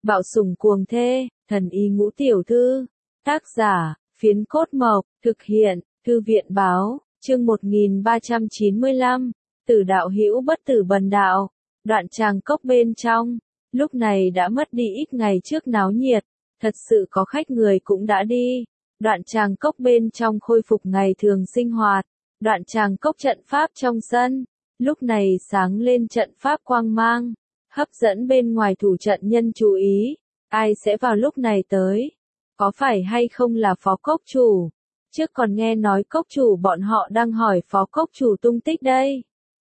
Bạo sủng cuồng thê, thần y ngũ tiểu thư. Tác giả, Phiến Cốt Mộc, thực hiện, Thư viện báo, chương 1395, Tử đạo hữu bất tử bần đạo. Đoạn tràng cốc bên trong, lúc này đã mất đi ít ngày trước náo nhiệt, thật sự có khách người cũng đã đi. Đoạn tràng cốc bên trong khôi phục ngày thường sinh hoạt, đoạn tràng cốc trận pháp trong sân, lúc này sáng lên trận pháp quang mang, hấp dẫn bên ngoài thủ trận nhân chú ý. Ai sẽ vào lúc này tới? Có phải hay không là phó cốc chủ? Trước còn nghe nói cốc chủ bọn họ đang hỏi phó cốc chủ tung tích đây.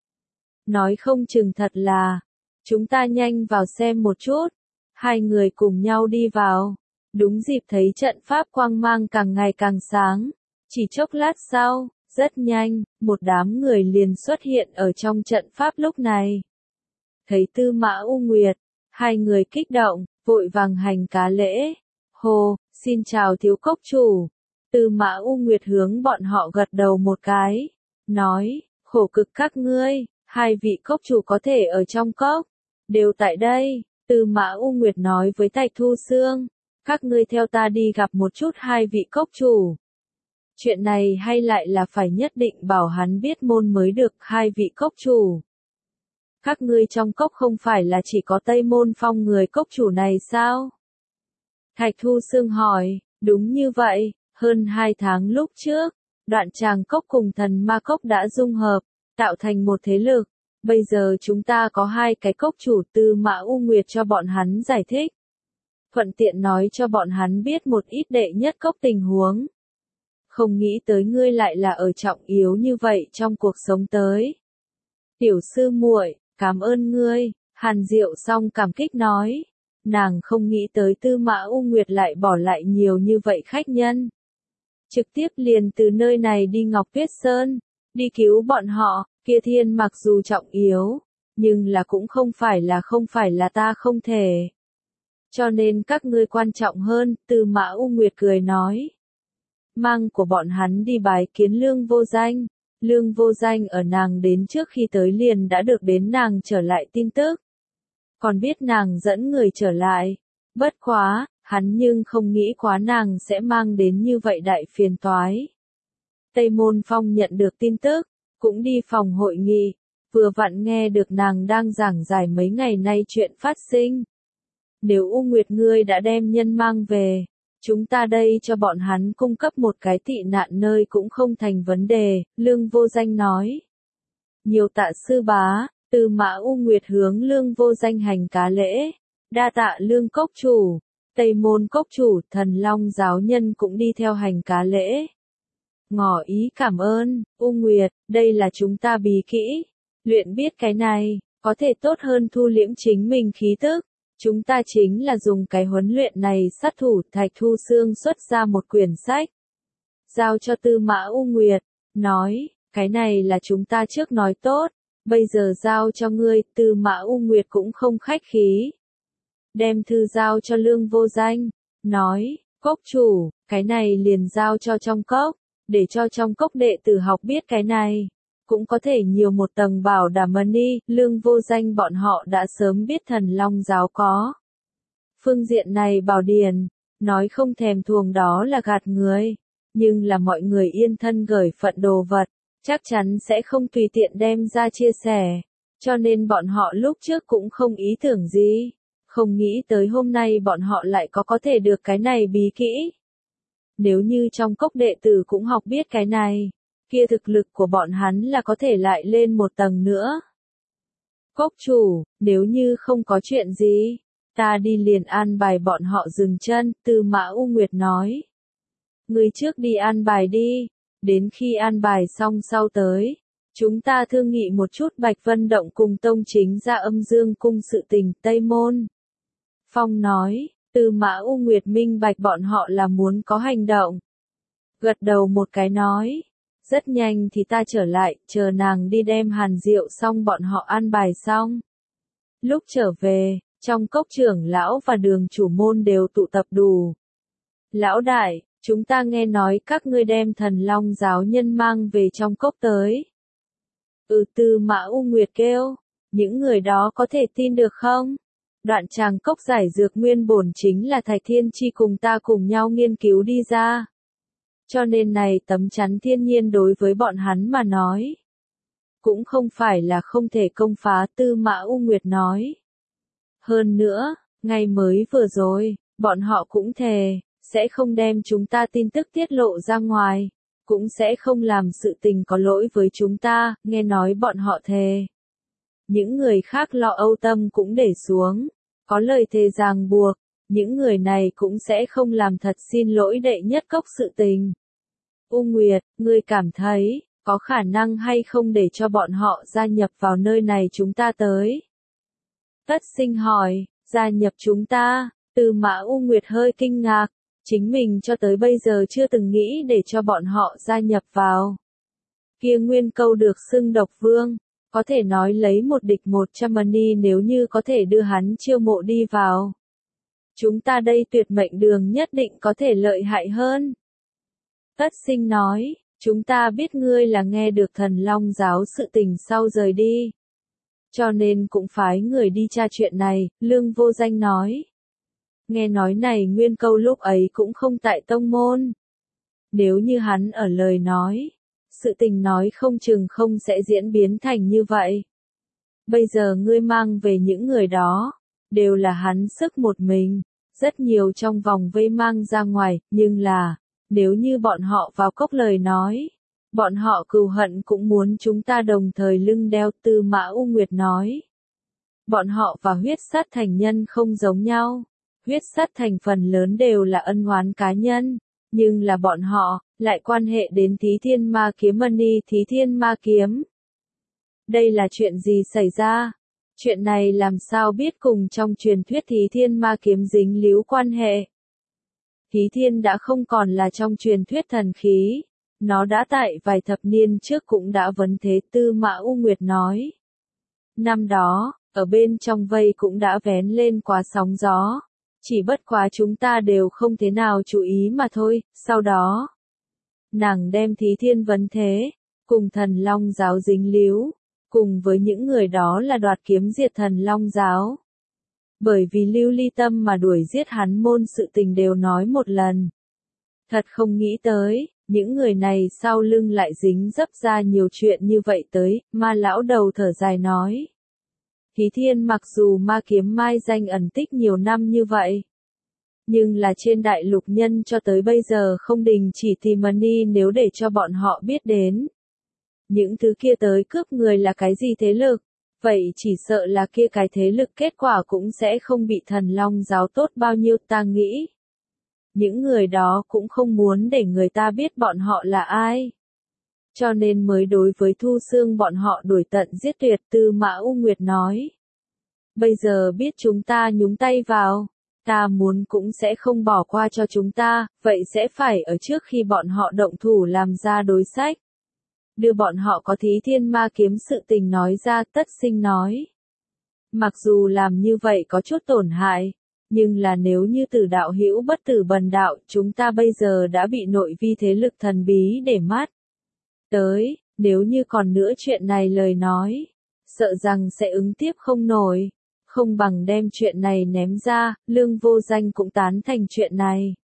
Nói không chừng thật là, chúng ta nhanh vào xem một chút. Hai người cùng nhau đi vào. Đúng dịp thấy trận pháp quang mang càng ngày càng sáng. Chỉ chốc lát sau, rất nhanh, một đám người liền xuất hiện ở trong trận pháp lúc này. Thấy Tư Mã U Nguyệt, hai người kích động, vội vàng hành cá lễ. Hồ, xin chào thiếu cốc chủ. Tư Mã U Nguyệt hướng bọn họ gật đầu một cái, nói, khổ cực các ngươi, hai vị cốc chủ có thể ở trong cốc, đều tại đây. Tư Mã U Nguyệt nói với Thạch Thu Xương, các ngươi theo ta đi gặp một chút hai vị cốc chủ. Chuyện này hay lại là phải nhất định bảo hắn biết môn mới được hai vị cốc chủ. Các ngươi trong cốc không phải là chỉ có Tây Môn Phong người cốc chủ này sao? Thạch Thu Xương hỏi, đúng như vậy, hơn 2 tháng lúc trước, đoạn tràng cốc cùng thần ma cốc đã dung hợp, tạo thành một thế lực. Bây giờ chúng ta có hai cái cốc chủ. Tư Mã U Nguyệt cho bọn hắn giải thích. Thuận tiện nói cho bọn hắn biết một ít đệ nhất cốc tình huống. Không nghĩ tới ngươi lại là ở trọng yếu như vậy trong cuộc sống tới. Tiểu sư muội, cảm ơn ngươi. Hàn Diệu Song cảm kích nói. Nàng không nghĩ tới Tư Mã U Nguyệt lại bỏ lại nhiều như vậy khách nhân. Trực tiếp liền từ nơi này đi Ngọc Tuyết Sơn, đi cứu bọn họ. Kia thiên mặc dù trọng yếu, nhưng là cũng không phải là ta không thể. Cho nên các ngươi quan trọng hơn. Tư Mã U Nguyệt cười nói. Mang của bọn hắn đi bái kiến Lương Vô Danh. Lương Vô Danh ở nàng đến trước khi tới liền đã được đến nàng trở lại tin tức. Còn biết nàng dẫn người trở lại. Bất quá, hắn nhưng không nghĩ quá nàng sẽ mang đến như vậy đại phiền toái. Tây Môn Phong nhận được tin tức, cũng đi phòng hội nghị, vừa vặn nghe được nàng đang giảng giải mấy ngày nay chuyện phát sinh. Nếu U Nguyệt ngươi đã đem nhân mang về, chúng ta đây cho bọn hắn cung cấp một cái tị nạn nơi cũng không thành vấn đề, Lương Vô Danh nói. Nhiều tạ sư bá. Tư Mã U Nguyệt hướng Lương Vô Danh hành cá lễ, đa tạ Lương cốc chủ. Tây Môn cốc chủ, Thần Long giáo nhân cũng đi theo hành cá lễ. Ngỏ ý cảm ơn, U Nguyệt, đây là chúng ta bí kỹ. Luyện biết cái này, có thể tốt hơn thu liễm chính mình khí tức. Chúng ta chính là dùng cái huấn luyện này sát thủ. Thạch Thu Xương xuất ra một quyển sách. Giao cho Tư Mã U Nguyệt, nói, cái này là chúng ta trước nói tốt. Bây giờ giao cho ngươi. Tư Mã U Nguyệt cũng không khách khí. Đem thư giao cho Lương Vô Danh, nói, cốc chủ, cái này liền giao cho trong cốc, để cho trong cốc đệ tử học biết cái này. Cũng có thể nhiều một tầng bảo đảm money. Lương Vô Danh bọn họ đã sớm biết Thần Long giáo có phương diện này bảo điển, nói không thèm thuồng đó là gạt người. Nhưng là mọi người yên thân gửi phận đồ vật, chắc chắn sẽ không tùy tiện đem ra chia sẻ. Cho nên bọn họ lúc trước cũng không ý tưởng gì. Không nghĩ tới hôm nay bọn họ lại có thể được cái này bí kỹ. Nếu như trong cốc đệ tử cũng học biết cái này, kia thực lực của bọn hắn là có thể lại lên một tầng nữa. Cốc chủ, nếu như không có chuyện gì, ta đi liền an bài bọn họ dừng chân. Tư Mã U Nguyệt nói. Ngươi trước đi an bài đi, đến khi an bài xong sau tới. Chúng ta thương nghị một chút Bạch Vân Động cùng Tông Chính ra Âm Dương cung sự tình. Tây Môn Phong nói. Tư Mã U Nguyệt minh bạch bọn họ là muốn có hành động. Gật đầu một cái nói. Rất nhanh thì ta trở lại, chờ nàng đi đem Hàn Diệu xong bọn họ an bài xong. Lúc trở về, trong cốc trưởng lão và đường chủ môn đều tụ tập đủ. Lão đại, chúng ta nghe nói các ngươi đem Thần Long giáo nhân mang về trong cốc tới. Tư Mã U Nguyệt kêu, những người đó có thể tin được không? Đoạn tràng cốc giải dược nguyên bổn chính là Thạch Thiên Chi cùng ta cùng nhau nghiên cứu đi ra. Cho nên này tấm chắn thiên nhiên đối với bọn hắn mà nói. Cũng không phải là không thể công phá, Tư Mã U Nguyệt nói. Hơn nữa, ngày mới vừa rồi, bọn họ cũng thề, sẽ không đem chúng ta tin tức tiết lộ ra ngoài, cũng sẽ không làm sự tình có lỗi với chúng ta, nghe nói bọn họ thề. Những người khác lo âu tâm cũng để xuống, có lời thề ràng buộc, những người này cũng sẽ không làm thật xin lỗi đệ nhất cốc sự tình. U Nguyệt, ngươi cảm thấy, có khả năng hay không để cho bọn họ gia nhập vào nơi này chúng ta tới? Tất Sinh hỏi, gia nhập chúng ta, Tư Mã U Nguyệt hơi kinh ngạc, chính mình cho tới bây giờ chưa từng nghĩ để cho bọn họ gia nhập vào. Kia Nguyên Câu được xưng độc vương, có thể nói lấy một địch 100 money nếu như có thể đưa hắn chiêu mộ đi vào. Chúng ta đây tuyệt mệnh đường nhất định có thể lợi hại hơn. Tất Sinh nói, chúng ta biết ngươi là nghe được Thần Long giáo sự tình sau rời đi. Cho nên cũng phái người đi tra chuyện này, Lương Vô Danh nói. Nghe nói này Nguyên Câu lúc ấy cũng không tại tông môn. Nếu như hắn ở lời nói, sự tình nói không chừng không sẽ diễn biến thành như vậy. Bây giờ ngươi mang về những người đó, đều là hắn sức một mình, rất nhiều trong vòng vây mang ra ngoài, nhưng là, nếu như bọn họ vào cốc lời nói, bọn họ cừu hận cũng muốn chúng ta đồng thời lưng đeo, Tư Mã U Nguyệt nói. Bọn họ và huyết sát thành nhân không giống nhau, huyết sát thành phần lớn đều là ân oán cá nhân, nhưng là bọn họ, lại quan hệ đến Thí Thiên Ma Kiếm money, Thí Thiên Ma Kiếm. Đây là chuyện gì xảy ra? Chuyện này làm sao biết cùng trong truyền thuyết Thí Thiên Ma Kiếm dính líu quan hệ? Thí Thiên đã không còn là trong truyền thuyết thần khí, nó đã tại vài thập niên trước cũng đã vấn thế, Tư Mã U Nguyệt nói. Năm đó, ở bên trong vây cũng đã vén lên quá sóng gió, chỉ bất quá chúng ta đều không thế nào chú ý mà thôi, sau đó. Nàng đem Thí Thiên vấn thế, cùng Thần Long giáo dính líu, cùng với những người đó là đoạt kiếm diệt Thần Long giáo. Bởi vì Lưu Ly Tâm mà đuổi giết hắn môn sự tình đều nói một lần. Thật không nghĩ tới, những người này sau lưng lại dính dấp ra nhiều chuyện như vậy tới, Ma lão đầu thở dài nói. Thí Thiên mặc dù ma kiếm mai danh ẩn tích nhiều năm như vậy, nhưng là trên đại lục nhân cho tới bây giờ không đình chỉ tìm money nếu để cho bọn họ biết đến. Những thứ kia tới cướp người là cái gì thế lực, vậy chỉ sợ là kia cái thế lực kết quả cũng sẽ không bị Thần Long giáo tốt bao nhiêu ta nghĩ. Những người đó cũng không muốn để người ta biết bọn họ là ai. Cho nên mới đối với Thu Xương bọn họ đuổi tận giết tuyệt, Tư Mã U Nguyệt nói. Bây giờ biết chúng ta nhúng tay vào, ta muốn cũng sẽ không bỏ qua cho chúng ta, vậy sẽ phải ở trước khi bọn họ động thủ làm ra đối sách. Đưa bọn họ có Thí Thiên Ma Kiếm sự tình nói ra, Tất Sinh nói. Mặc dù làm như vậy có chút tổn hại, nhưng là nếu như Tử đạo hữu bất tử bần đạo, chúng ta bây giờ đã bị nội vi thế lực thần bí để mắt. Tới, nếu như còn nữa chuyện này lời nói, sợ rằng sẽ ứng tiếp không nổi, không bằng đem chuyện này ném ra, Lương Vô Danh cũng tán thành chuyện này.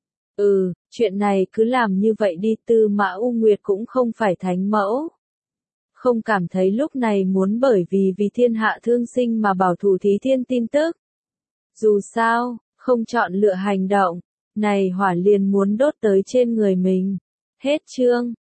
Chuyện này cứ làm như vậy đi, Tư Mã U Nguyệt cũng không phải thánh mẫu. Không cảm thấy lúc này muốn bởi vì thiên hạ thương sinh mà bảo thủ Thí Thiên tin tức. Dù sao, không chọn lựa hành động, này hỏa liền muốn đốt tới trên người mình. Hết chương.